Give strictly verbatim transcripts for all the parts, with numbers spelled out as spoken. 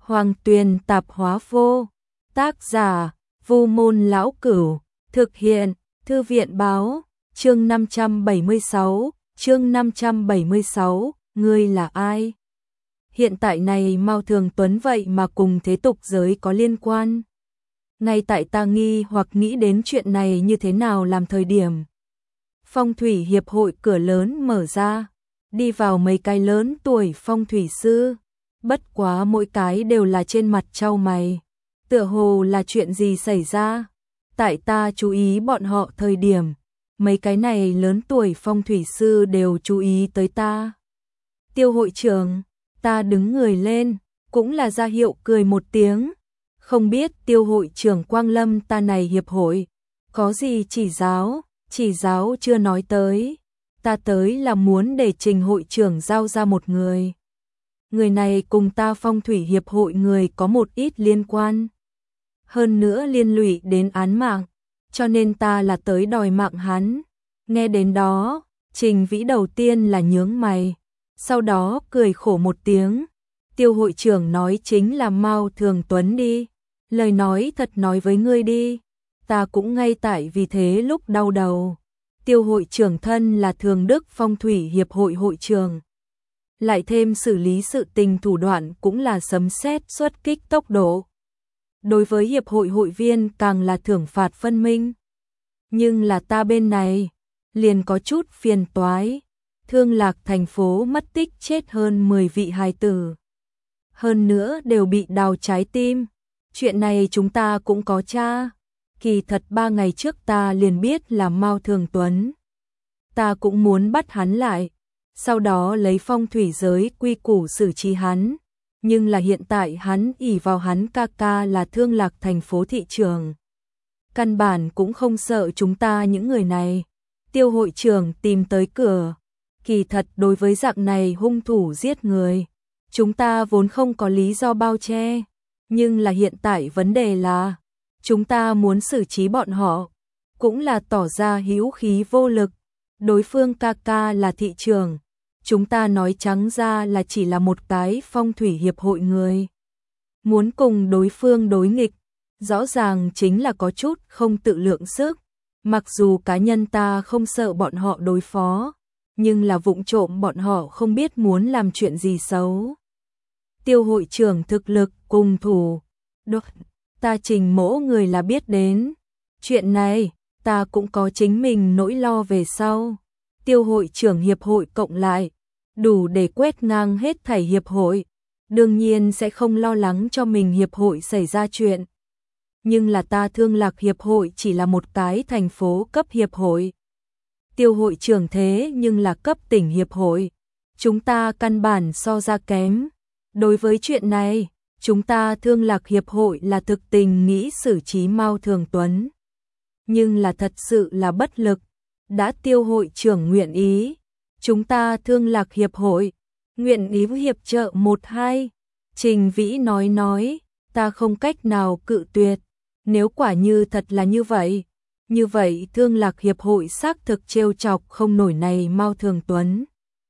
Hoàng Tuyền tạp hóa vô. Tác giả, Vu Môn Lão Cửu. Thực hiện, Thư viện Báo. Chương năm trăm bảy mươi sáu, chương năm trăm bảy mươi sáu, ngươi là ai? Hiện tại này Mao Thường Tuấn vậy mà cùng thế tục giới có liên quan. Ngay tại ta nghi hoặc nghĩ đến chuyện này như thế nào làm thời điểm. Phong thủy hiệp hội cửa lớn mở ra, đi vào mấy cái lớn tuổi phong thủy sư, bất quá mỗi cái đều là trên mặt trao mày, tựa hồ là chuyện gì xảy ra. Tại ta chú ý bọn họ thời điểm, mấy cái này lớn tuổi phong thủy sư đều chú ý tới ta. Tiêu hội trưởng, ta đứng người lên, cũng là ra hiệu cười một tiếng. Không biết Tiêu hội trưởng Quang Lâm ta này hiệp hội, có gì chỉ giáo, chỉ giáo chưa nói tới. Ta tới là muốn để Trình hội trưởng giao ra một người. Người này cùng ta phong thủy hiệp hội người có một ít liên quan. Hơn nữa liên lụy đến án mạng, cho nên ta là tới đòi mạng hắn. Nghe đến đó, Trình Vĩ đầu tiên là nhướng mày, sau đó cười khổ một tiếng. Tiêu hội trưởng nói chính là Mao Thường Tuấn đi. Lời nói thật nói với ngươi đi, ta cũng ngay tại vì thế lúc đau đầu. Tiêu hội trưởng thân là Thường Đức Phong thủy hiệp hội hội trưởng, lại thêm xử lý sự tình thủ đoạn cũng là sấm sét xuất kích tốc độ. Đối với hiệp hội hội viên càng là thưởng phạt phân minh. Nhưng là ta bên này, liền có chút phiền toái. Thương Lạc thành phố mất tích chết hơn mười vị hài tử. Hơn nữa đều bị đào trái tim. Chuyện này chúng ta cũng có tra. Kỳ thật ba ngày trước ta liền biết là Mao Thường Tuấn. Ta cũng muốn bắt hắn lại, sau đó lấy phong thủy giới quy củ xử trí hắn. Nhưng là hiện tại hắn ỷ vào hắn ca ca là Thương Lạc thành phố thị trưởng. Căn bản cũng không sợ chúng ta những người này. Tiêu hội trưởng tìm tới cửa. Kỳ thật đối với dạng này hung thủ giết người, chúng ta vốn không có lý do bao che. Nhưng là hiện tại vấn đề là, chúng ta muốn xử trí bọn họ, cũng là tỏ ra hữu khí vô lực. Đối phương ca ca là thị trưởng, chúng ta nói trắng ra là chỉ là một cái phong thủy hiệp hội người. Muốn cùng đối phương đối nghịch, rõ ràng chính là có chút không tự lượng sức. Mặc dù cá nhân ta không sợ bọn họ đối phó, nhưng là vụng trộm bọn họ không biết muốn làm chuyện gì xấu. Tiêu hội trưởng thực lực cùng thủ, được, ta Trình mỗ người là biết đến. Chuyện này, ta cũng có chính mình nỗi lo về sau. Tiêu hội trưởng hiệp hội cộng lại, đủ để quét ngang hết thảy hiệp hội. Đương nhiên sẽ không lo lắng cho mình hiệp hội xảy ra chuyện. Nhưng là ta Thương Lạc hiệp hội chỉ là một cái thành phố cấp hiệp hội. Tiêu hội trưởng thế nhưng là cấp tỉnh hiệp hội. Chúng ta căn bản so ra kém. Đối với chuyện này, chúng ta Thương Lạc hiệp hội là thực tình nghĩ xử trí Mao Thường Tuấn. Nhưng là thật sự là bất lực. Đã Tiêu hội trưởng nguyện ý, chúng ta Thương Lạc hiệp hội nguyện ý hiệp trợ một hai. Trình Vĩ nói nói, ta không cách nào cự tuyệt. Nếu quả như thật là như vậy, như vậy Thương Lạc hiệp hội xác thực trêu chọc không nổi này Mao Thường Tuấn.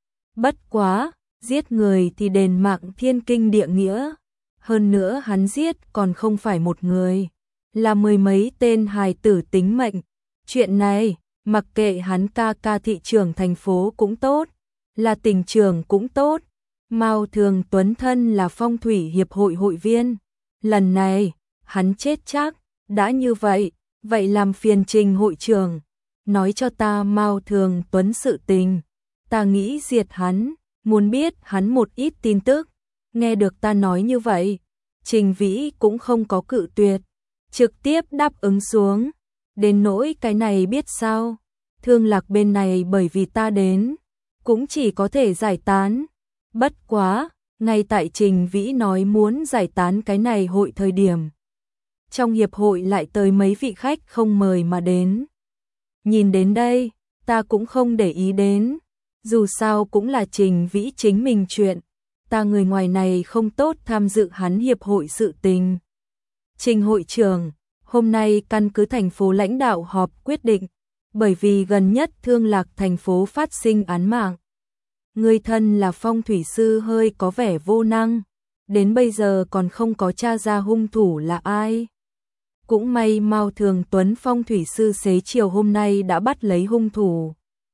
Bất quá, giết người thì đền mạng thiên kinh địa nghĩa. Hơn nữa hắn giết còn không phải một người, là mười mấy tên hài tử tính mệnh. Chuyện này, mặc kệ hắn ca ca thị trưởng thành phố cũng tốt, là tỉnh trưởng cũng tốt. Mao Thường Tuấn thân là phong thủy hiệp hội hội viên. Lần này, hắn chết chắc. Đã như vậy, vậy làm phiền Trình hội trưởng, nói cho ta Mao Thường Tuấn sự tình. Ta nghĩ diệt hắn, muốn biết hắn một ít tin tức. Nghe được ta nói như vậy, Trình Vĩ cũng không có cự tuyệt, trực tiếp đáp ứng xuống. Đến nỗi cái này biết sao, Thương Lạc bên này bởi vì ta đến, cũng chỉ có thể giải tán. Bất quá, ngay tại Trình Vĩ nói muốn giải tán cái này hội thời điểm, trong hiệp hội lại tới mấy vị khách không mời mà đến. Nhìn đến đây, ta cũng không để ý đến, dù sao cũng là Trình Vĩ chính mình chuyện, ta người ngoài này không tốt tham dự hắn hiệp hội sự tình. Trình hội trưởng, hôm nay căn cứ thành phố lãnh đạo họp quyết định, bởi vì gần nhất Thương Lạc thành phố phát sinh án mạng. Người thân là phong thủy sư hơi có vẻ vô năng, đến bây giờ còn không có tra ra hung thủ là ai. Cũng may Mao Thường Tuấn phong thủy sư xế chiều hôm nay đã bắt lấy hung thủ.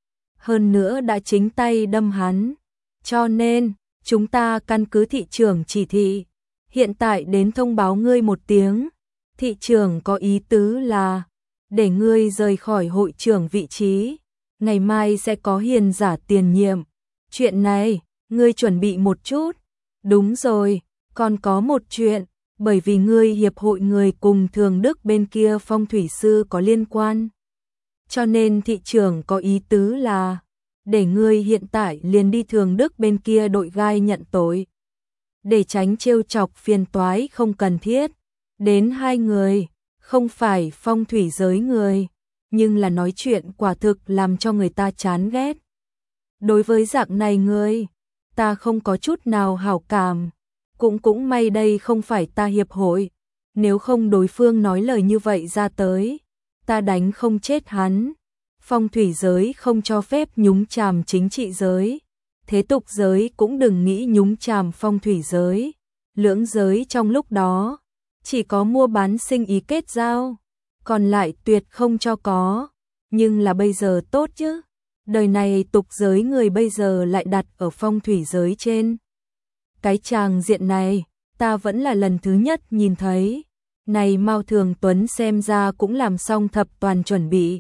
Hơn nữa đã chính tay đâm hắn. Cho nên, chúng ta căn cứ thị trưởng chỉ thị. Hiện tại đến thông báo ngươi một tiếng. Thị trưởng có ý tứ là để ngươi rời khỏi hội trưởng vị trí. Ngày mai sẽ có hiền giả tiền nhiệm. Chuyện này, ngươi chuẩn bị một chút. Đúng rồi, còn có một chuyện. Bởi vì ngươi hiệp hội người cùng Thường Đức bên kia phong thủy sư có liên quan. Cho nên thị trưởng có ý tứ là để ngươi hiện tại liền đi Thường Đức bên kia đội gai nhận tội. Để tránh trêu chọc phiền toái không cần thiết. Đến hai người, không phải phong thủy giới người, nhưng là nói chuyện quả thực làm cho người ta chán ghét. Đối với dạng này ngươi, ta không có chút nào hảo cảm. Cũng cũng may đây không phải ta hiệp hội, nếu không đối phương nói lời như vậy ra tới, ta đánh không chết hắn. Phong thủy giới không cho phép nhúng chàm chính trị giới, thế tục giới cũng đừng nghĩ nhúng chàm phong thủy giới. Lưỡng giới trong lúc đó, chỉ có mua bán sinh ý kết giao, còn lại tuyệt không cho có. Nhưng là bây giờ tốt chứ, đời này tục giới người bây giờ lại đặt ở phong thủy giới trên. Cái tràng diện này, ta vẫn là lần thứ nhất nhìn thấy. Này Mao Thường Tuấn xem ra cũng làm xong thập toàn chuẩn bị.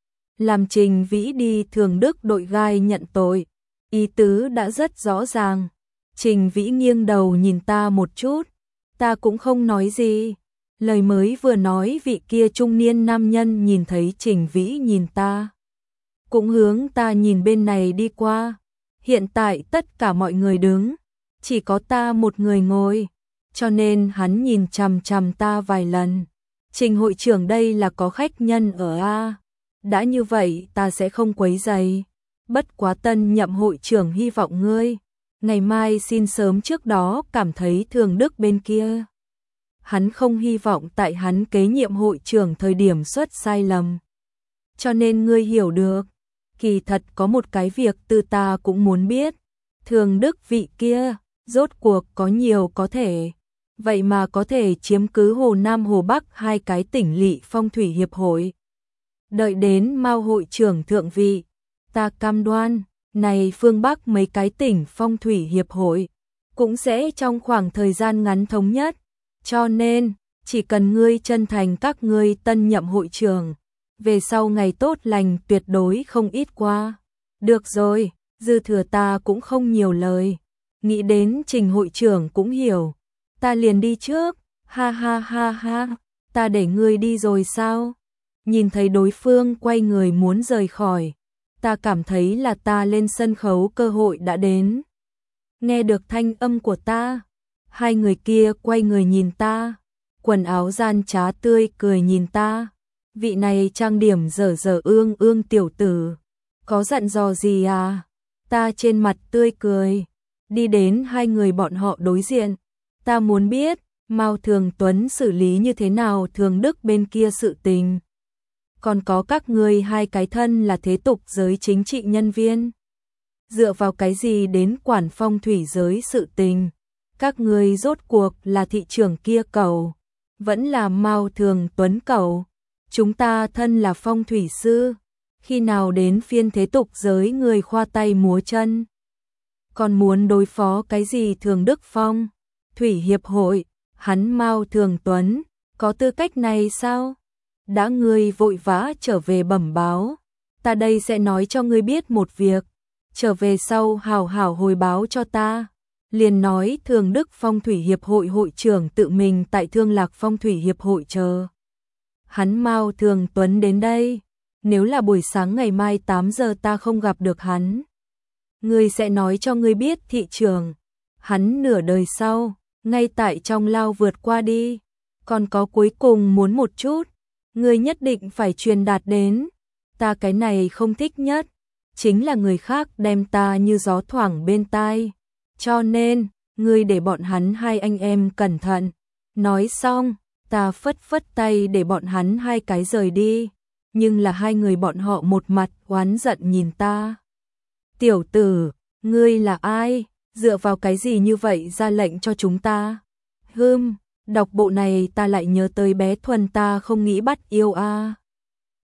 Làm Trình Vĩ đi Thường Đức đội gai nhận tội. Ý tứ đã rất rõ ràng. Trình Vĩ nghiêng đầu nhìn ta một chút. Ta cũng không nói gì. Lời mới vừa nói vị kia trung niên nam nhân nhìn thấy Trình Vĩ nhìn ta. Cũng hướng ta nhìn bên này đi qua. Hiện tại tất cả mọi người đứng. Chỉ có ta một người ngồi, cho nên hắn nhìn chằm chằm ta vài lần. Trình hội trưởng đây là có khách nhân ở A. Đã như vậy ta sẽ không quấy rầy. Bất quá tân nhậm hội trưởng hy vọng ngươi. Ngày mai xin sớm trước đó cảm thấy Thường Đức bên kia. Hắn không hy vọng tại hắn kế nhiệm hội trưởng thời điểm xuất sai lầm. Cho nên ngươi hiểu được. Kỳ thật có một cái việc tư ta cũng muốn biết. Thường Đức vị kia. Rốt cuộc có nhiều có thể, vậy mà có thể chiếm cứ Hồ Nam Hồ Bắc hai cái tỉnh lỵ phong thủy hiệp hội. Đợi đến Mao hội trưởng thượng vị, ta cam đoan, này phương Bắc mấy cái tỉnh phong thủy hiệp hội, cũng sẽ trong khoảng thời gian ngắn thống nhất. Cho nên, chỉ cần ngươi chân thành các ngươi tân nhậm hội trưởng, về sau ngày tốt lành tuyệt đối không ít qua. Được rồi, dư thừa ta cũng không nhiều lời. Nghĩ đến Trình hội trưởng cũng hiểu. Ta liền đi trước. Ha ha ha ha. Ta để ngươi đi rồi sao? Nhìn thấy đối phương quay người muốn rời khỏi. Ta cảm thấy là ta lên sân khấu cơ hội đã đến. Nghe được thanh âm của ta. Hai người kia quay người nhìn ta. Quần áo gian trá tươi cười nhìn ta. Vị này trang điểm dở dở ương ương tiểu tử. Có dặn dò gì à? Ta trên mặt tươi cười. Đi đến hai người bọn họ đối diện. Ta muốn biết, Mao Thường Tuấn xử lý như thế nào Thường Đức bên kia sự tình. Còn có các ngươi hai cái thân là thế tục giới chính trị nhân viên. Dựa vào cái gì đến quản phong thủy giới sự tình. Các ngươi rốt cuộc là thị trưởng kia cầu. Vẫn là Mao Thường Tuấn cầu. Chúng ta thân là phong thủy sư. Khi nào đến phiên thế tục giới người khoa tay múa chân. Còn muốn đối phó cái gì Thường Đức Phong, Thủy Hiệp hội, hắn Mao Thường Tuấn, có tư cách này sao? Đã ngươi vội vã trở về bẩm báo, ta đây sẽ nói cho ngươi biết một việc, trở về sau hào hảo hồi báo cho ta. Liền nói Thường Đức Phong Thủy Hiệp hội hội trưởng tự mình tại Thương Lạc Phong Thủy Hiệp hội chờ. Hắn Mao Thường Tuấn đến đây, nếu là buổi sáng ngày mai tám giờ ta không gặp được hắn. Ngươi sẽ nói cho ngươi biết thị trường, hắn nửa đời sau, ngay tại trong lao vượt qua đi, còn có cuối cùng muốn một chút, ngươi nhất định phải truyền đạt đến, ta cái này không thích nhất, chính là người khác đem ta như gió thoảng bên tai, cho nên, ngươi để bọn hắn hai anh em cẩn thận, nói xong, ta phất phất tay để bọn hắn hai cái rời đi, nhưng là hai người bọn họ một mặt oán giận nhìn ta. Tiểu tử, ngươi là ai? Dựa vào cái gì như vậy ra lệnh cho chúng ta? Hừm, đọc bộ này ta lại nhớ tới bé Thuần ta không nghĩ bắt yêu a.